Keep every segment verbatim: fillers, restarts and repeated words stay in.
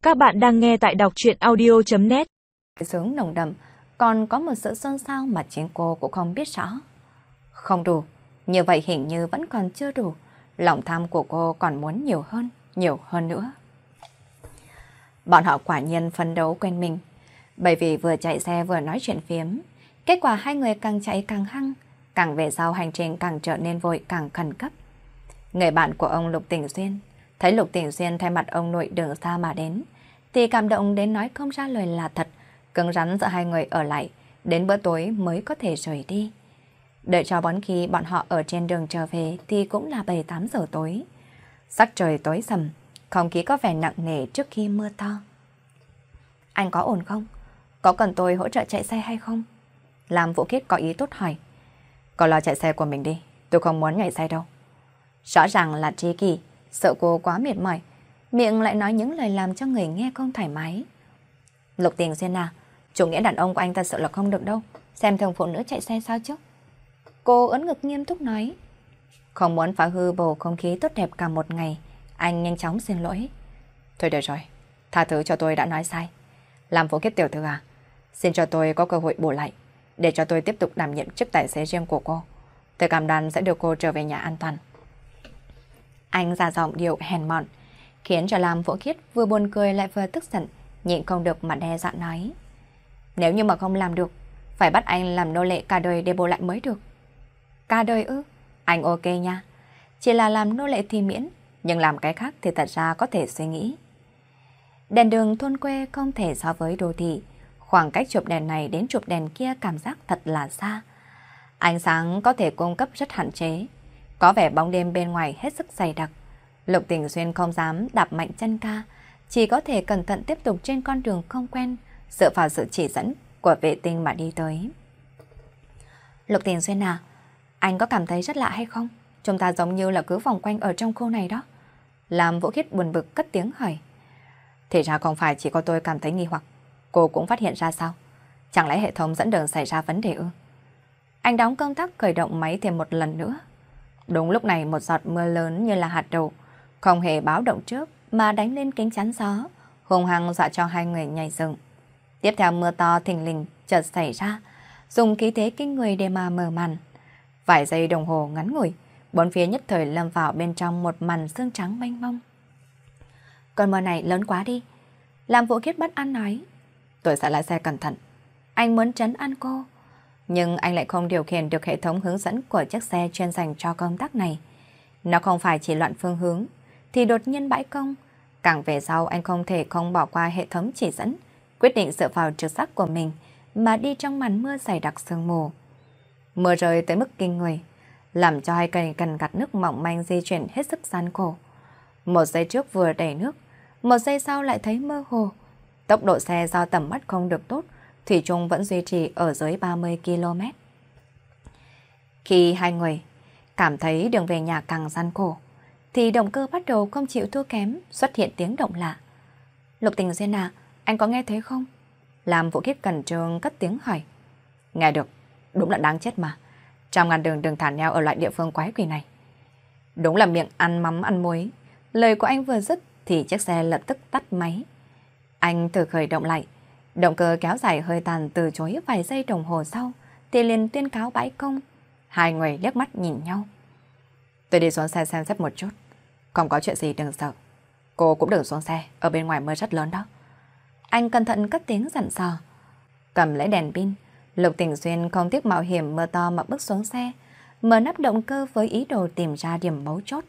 Các bạn đang nghe tại đọc truyện audio.net. Sướng nồng đậm, còn có một sự xôn xao mà chính cô cũng không biết rõ. Không đủ, như vậy hình như vẫn còn chưa đủ. Lòng tham của cô còn muốn nhiều hơn, nhiều hơn nữa. Bọn họ quả nhiên phấn đấu quên mình. Bởi vì vừa chạy xe vừa nói chuyện phiếm, kết quả hai người càng chạy càng hăng, càng về sau hành trình càng trở nên vội càng khẩn cấp. Người bạn của ông Lục Tỉnh Xuyên thấy Lục Tỉnh Xuyên thay mặt ông nội đường xa mà đến, thì cảm động đến nói không ra lời là thật, cứng rắn giữa hai người ở lại, đến bữa tối mới có thể rời đi. Đợi cho bón khi bọn họ ở trên đường trở về thì cũng là bảy tám giờ tối. Sắc trời tối sầm, không khí có vẻ nặng nề trước khi mưa to. Anh có ổn không? Có cần tôi hỗ trợ chạy xe hay không? Làm Vũ Khiết có ý tốt hỏi. Có lo chạy xe của mình đi, tôi không muốn nhảy xe đâu. Rõ ràng là tri kỷ, sợ cô quá mệt mỏi, miệng lại nói những lời làm cho người nghe không thoải mái. Lục Tình Xuyên à, chủ nghĩa đàn ông của anh thật sự là không được đâu, xem thường phụ nữ chạy xe sao chứ? Cô ấn ngực nghiêm túc nói. Không muốn phá hư bầu không khí tốt đẹp cả một ngày, anh nhanh chóng xin lỗi. Thôi được rồi, tha thứ cho tôi đã nói sai. Làm Vũ Khiết tiểu thư à, xin cho tôi có cơ hội bù lại, để cho tôi tiếp tục đảm nhiệm chức tài xế riêng của cô. Tôi cam đoan sẽ đưa cô trở về nhà an toàn. Anh ra giọng điệu hèn mọn, khiến cho Lam Vũ Khiết vừa buồn cười lại vừa tức giận, nhịn không được mà đe dọa nói. Nếu như mà không làm được, phải bắt anh làm nô lệ cả đời để bù lại mới được. Cả đời ư? Anh ok nha. Chỉ là làm nô lệ thì miễn, nhưng làm cái khác thì thật ra có thể suy nghĩ. Đèn đường thôn quê không thể so với đô thị. Khoảng cách chụp đèn này đến chụp đèn kia cảm giác thật là xa. Ánh sáng có thể cung cấp rất hạn chế. Có vẻ bóng đêm bên ngoài hết sức dày đặc. Lục Tình Xuyên không dám đạp mạnh chân ca, chỉ có thể cẩn thận tiếp tục trên con đường không quen, dựa vào sự chỉ dẫn của vệ tinh mà đi tới. Lục Tình Xuyên à, anh có cảm thấy rất lạ hay không? Chúng ta giống như là cứ vòng quanh ở trong khu này đó. Làm Vũ Khiết buồn bực cất tiếng hỏi. Thì ra không phải chỉ có tôi cảm thấy nghi hoặc, cô cũng phát hiện ra sao? Chẳng lẽ hệ thống dẫn đường xảy ra vấn đề ư? Anh đóng công tắc khởi động máy thêm một lần nữa. Đúng lúc này một giọt mưa lớn như là hạt đậu, không hề báo động trước mà đánh lên kính chắn gió, hùng hăng dọa cho hai người nhảy dựng. Tiếp theo mưa to thình lình chợt xảy ra, dùng khí thế kinh người để mà mở màn. Vài giây đồng hồ ngắn ngủi, bốn phía nhất thời lâm vào bên trong một màn sương trắng mênh mông. Cơn mưa này lớn quá đi. Làm Vũ Khiết bất an nói. Tôi sẽ lái xe cẩn thận. Anh muốn trấn an cô, nhưng anh lại không điều khiển được hệ thống hướng dẫn của chiếc xe chuyên dành cho công tác này. Nó không phải chỉ loạn phương hướng, thì đột nhiên bãi công. Càng về sau anh không thể không bỏ qua hệ thống chỉ dẫn, quyết định dựa vào trực giác của mình mà đi trong màn mưa dày đặc sương mù. Mưa rơi tới mức kinh người, làm cho hai cây cần gạt nước mỏng manh di chuyển hết sức gian khổ. Một giây trước vừa đầy nước, một giây sau lại thấy mơ hồ. Tốc độ xe do tầm mắt không được tốt, thủy chung vẫn duy trì ở dưới ba mươi ki lô mét. Khi hai người cảm thấy đường về nhà càng gian khổ, thì động cơ bắt đầu không chịu thua kém, xuất hiện tiếng động lạ. Lục Tình Xuyên à, anh có nghe thấy không? Làm Vũ Khiết cẩn trương cất tiếng hỏi. Nghe được, đúng là đáng chết mà. Trăm ngàn đường đừng thả neo ở loại địa phương quái quỷ này. Đúng là miệng ăn mắm ăn muối. Lời của anh vừa dứt thì chiếc xe lập tức tắt máy. Anh thử khởi động lại. Động cơ kéo dài hơi tàn từ chối vài giây đồng hồ sau thì liền tuyên cáo bãi công. Hai người liếc mắt nhìn nhau. Tôi đi xuống xe xem xét một chút. Không có chuyện gì đừng sợ. Cô cũng đừng xuống xe, ở bên ngoài mưa rất lớn đó. Anh cẩn thận cất tiếng dặn dò. Cầm lấy đèn pin, Lục Tình Xuyên không tiếc mạo hiểm mưa to mà bước xuống xe, mở nắp động cơ với ý đồ tìm ra điểm mấu chốt.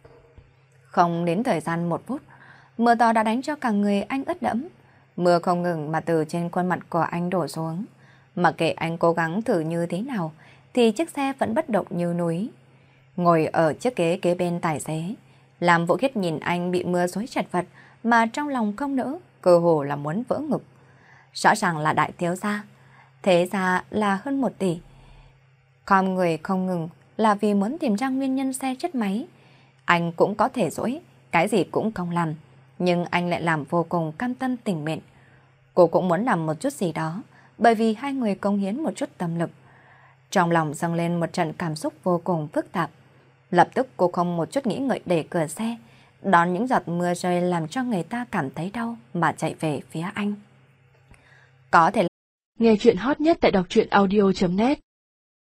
Không đến thời gian một phút, mưa to đã đánh cho cả người anh ướt đẫm. Mưa không ngừng mà từ trên khuôn mặt của anh đổ xuống. Mặc kệ anh cố gắng thử như thế nào, thì chiếc xe vẫn bất động như núi. Ngồi ở chiếc ghế kế bên tài xế, làm Vũ Khiết nhìn anh bị mưa xối chật vật mà trong lòng không nỡ, cơ hồ là muốn vỡ ngực. Rõ ràng là đại thiếu gia, thế ra là hơn một tỷ. Con người không ngừng là vì muốn tìm ra nguyên nhân xe chết máy. Anh cũng có thể dỗi, cái gì cũng không làm, nhưng anh lại làm vô cùng cam tâm tình nguyện. Cô cũng muốn làm một chút gì đó, bởi vì hai người cống hiến một chút tâm lực. Trong lòng dâng lên một trận cảm xúc vô cùng phức tạp. Lập tức cô không một chút nghĩ ngợi đẩy cửa xe, đón những giọt mưa rơi làm cho người ta cảm thấy đau mà chạy về phía anh. Có thể nghe chuyện hot nhất tại đọc truyện audio chấm net